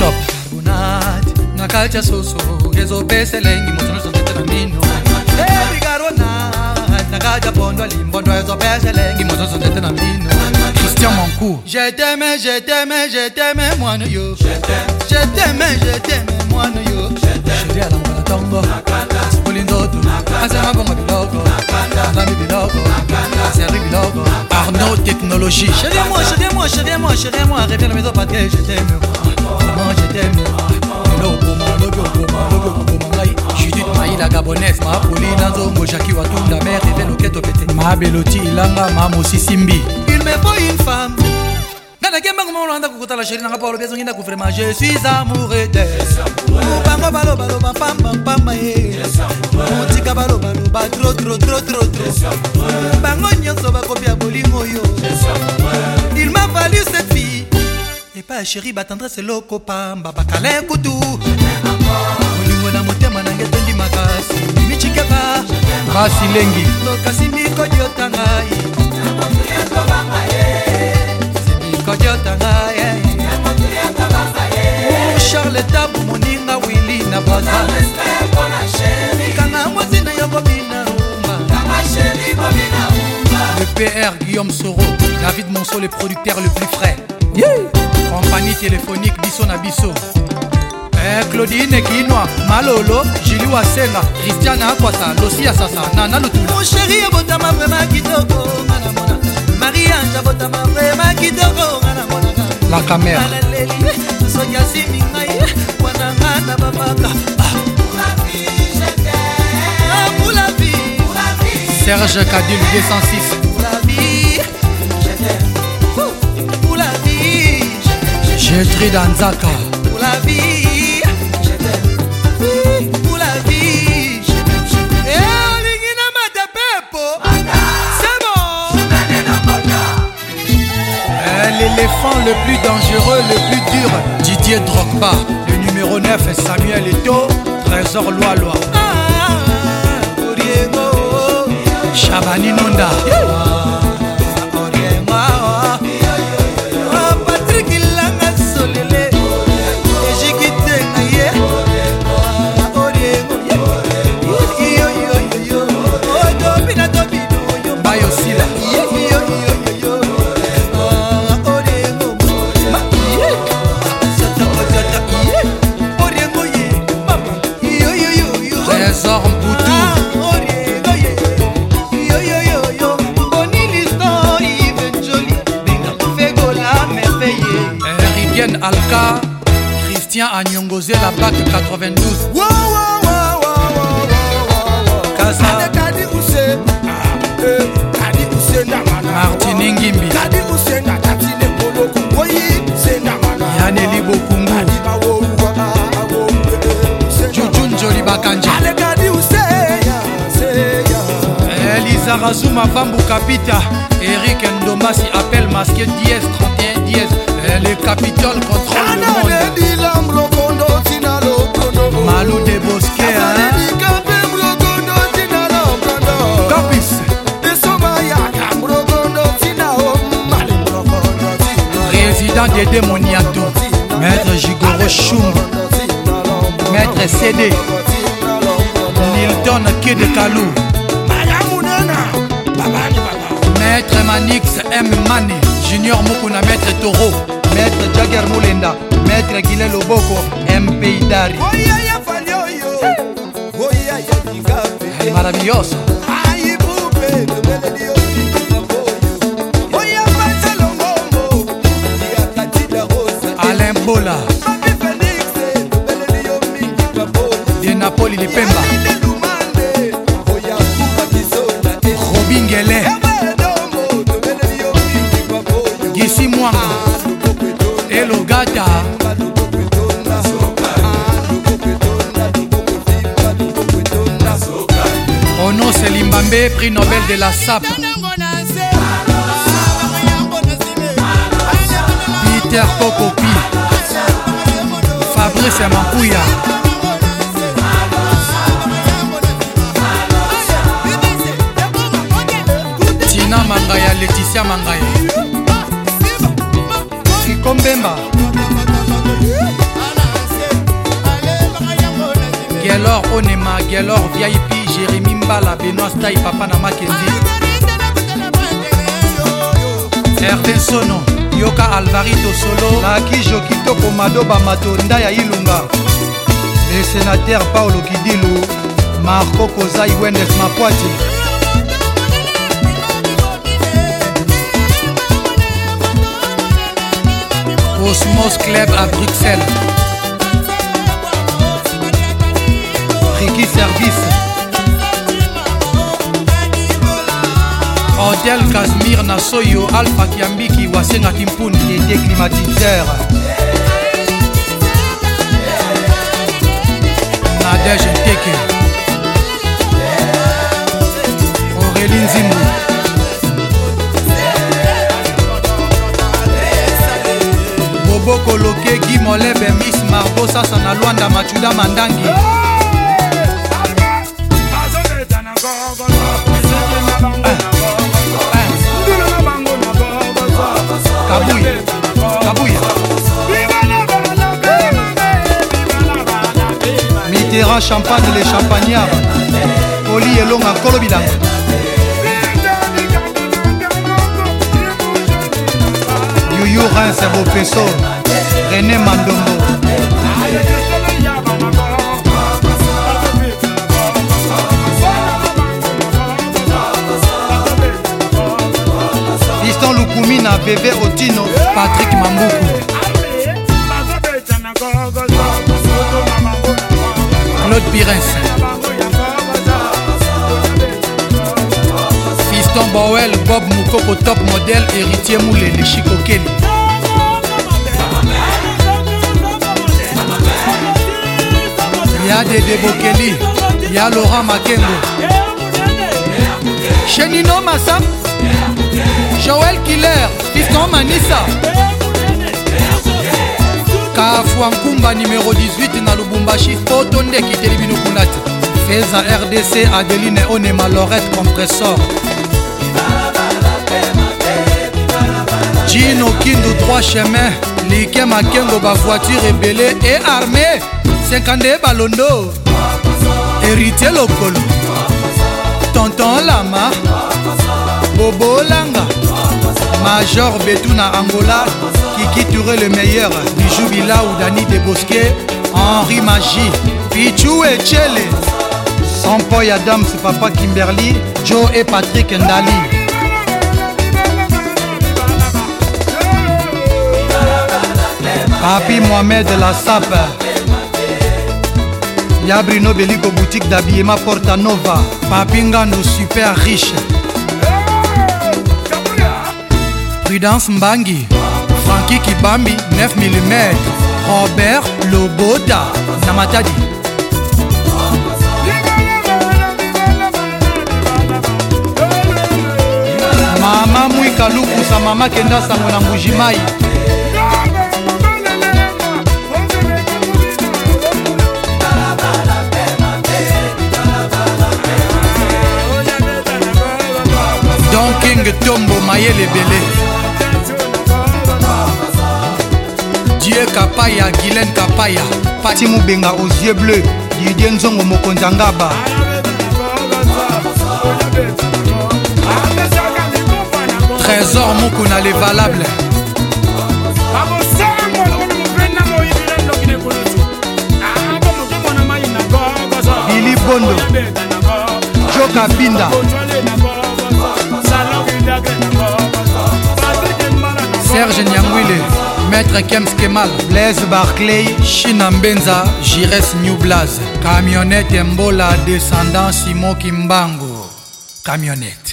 shop Carbonate na kalcha soso ezo pese lengi motono sonte na mino bicarbonate na kalcha pondo limbondo ezo pese lengi motono sonte na mino Christian Mancourt. Je t'aime moi no yo je t'aime moi no yo chérie à la mona tombo Spolindoto asema bongo biloko Nami biloko Seri biloko Arnaud Technologie. Chérie moi reviens à la maison parce que je t'aime maman je t'aime Judith Maïla Gabonaise. Ma Pauline Nzongo Jackie Watunda mère et Veloketo Pété Ma Beloti Ilanga Mamosi Simbi. il me faut une femme Nana kemba kumolanda kukuta la chérie nanga Paulo bezo nginda kufrema je suis amoureux d'elle Bango balo pam Motika balo trop Bango nyonso bakopia bolingo yo il m'a fallu cette fille et pas chérie batendresse loko pamba bakala kutu bolingo na motema nange tondi makasi michikeba Basi Lengi. lokasi mikodiota ngai mikodiota ngai Charles Tabu moninga Willy na baza kanga mwasi na yo bobina umba Le PR Guillaume Soro. David Monceau, le producteur le plus frais. Compagnie téléphonique Bisso na Bisso. Claudine Guinois, Malolo, Julie Wasenga, Christiana Akwasa, Losia Sasa, Nana Lutu. mon chéri abotama vraiment kitoko ngana mona Marie-Ange abotama vraiment kitoko ngana mona La caméra. soki asimi ngai wana ngana babaka pour la vie Serge Kadil 206. pour la vie je t'aime pour la vie Gertrude Anzaka. pour la vie je t'aime pour la vie je t'aime et olingi na mata pepo c'est bon L'éléphant le plus dangereux, le plus dur, Didier Drogba. Le numéro 9, Samuel Eto'o, Trésor Loa. Oriengo Chabani Nonda. Oriengo Patrick Ilanga Solele Ejikite ngaye Oriengo yo Odobina dobino Bayo Sila. Trésor Mboutou. Rivienne Alka. Christian Agnongozé, la BAC 92. Martine Ngimbi. Yaneli Bokungu. Jujun Joli Bakanja. Elisa Razuma Vambu Kapita. Eric Ndomasi appelle masqué 10 31 10. Le Capitole contrôle le monde. Malou de Bosquet. Capis. Président Dédé Moniato. Maître Jigoro Choum. Maître CD. Nilton Kede Kalou. Maître Manix M. Mane. Junior Mokuna Maître Toro. Maître Jagger Moulenda. Maître Guilel Loboko. MP Idari. Es maravilloso. Alain Bola. De Napoli Lipemba. Robin Guélé. Gissi Mwango. Elogata. Ono Selimbambe, prix Nobel de la SAP. Peter Kokopi. Fabrice Mampouya. Tina Mangaya, Laetitia Mangaya. Kikombemba. Gelor Onema, Gelor VIP, Jérémy Mbala, Benoît Stay, Papa na Makenzi, Erden Sono, Yoka Alvarito Solo, Naki Jokitoko Madoba Matonda ya Ilunga, le sénateur Paolo Kidilu, Marco Kozai Wendes Mapoati, Osmos Club à Bruxelles, Ricky Service, Hotel Casimir Nasoyo, Alpha Kiambiki, Wasenga Kimpuni, Dédé Climatiseur, Nadège Nteke, Aurélie Nzimou, Bobo Koloke, Guy Molebe, Miss Margot, Sasa na Luanda, Machuda Mandangi, Kabouya, Kabouya, Mitterrand Champagne les Champagnards, Oli Elonga Kolobilanga, Youyou Reims Bopesso, René Mandombo, Fiston Lukumina, Bébé Otino, Patrick Mambuku, Claude Pires, Fiston Bowell, Bob Moukoko, top modèle, héritier Moulé, les Chico Kelly, Y'a Dédé Bokeli, Y'a Laurent Makengo, Chenino Massam, Joël Killer, Fiston Manissa, Kafouan Kumba numéro 18 na Lubumbashi, Otonde Kitelibino Kunati, Feza RDC, Adeline Onema, Lorette Compressor, Gino Kindu 3 chemins, Like Makengo, ba voiture ébélée et armée, 52 Balondo, Héritier Lokolo, Tonton Lama, Bobo Langa, Major Betuna Angola, Kiki Touré le meilleur, Bijou Bila ou Dani Desbosquets, Henri Magie, Pichou et Tchele, Sampoy Adams, Papa Kimberly, Joe et Patrick Ndali, Papi Mohamed La Sape, Y'a Bruno Beliko boutique d'habillement Porta Nova, Papi Ngandou super riche, Prudence Mbangi, Frankie Kibambi 9 mm, Robert Loboda, Namatadi, Mama Mwika Lukusa, Mama Kenda Sango na Mbujimai, Don King Tombo Mayele Belé, Dieu Kapaya, Guylaine Kapaya, Pati Moubenga aux yeux bleus, Didier Nzongo Mokonzangaba, Trésor Mukuna les valables, Billy Bondo, Joka Binda, Serge Nyangwile, Maître Kems Kemal, Blaise Barclay, China Mbenza, Jires New Blaze, Camionnette Mbola, descendant Simo Kimbango, Camionnette.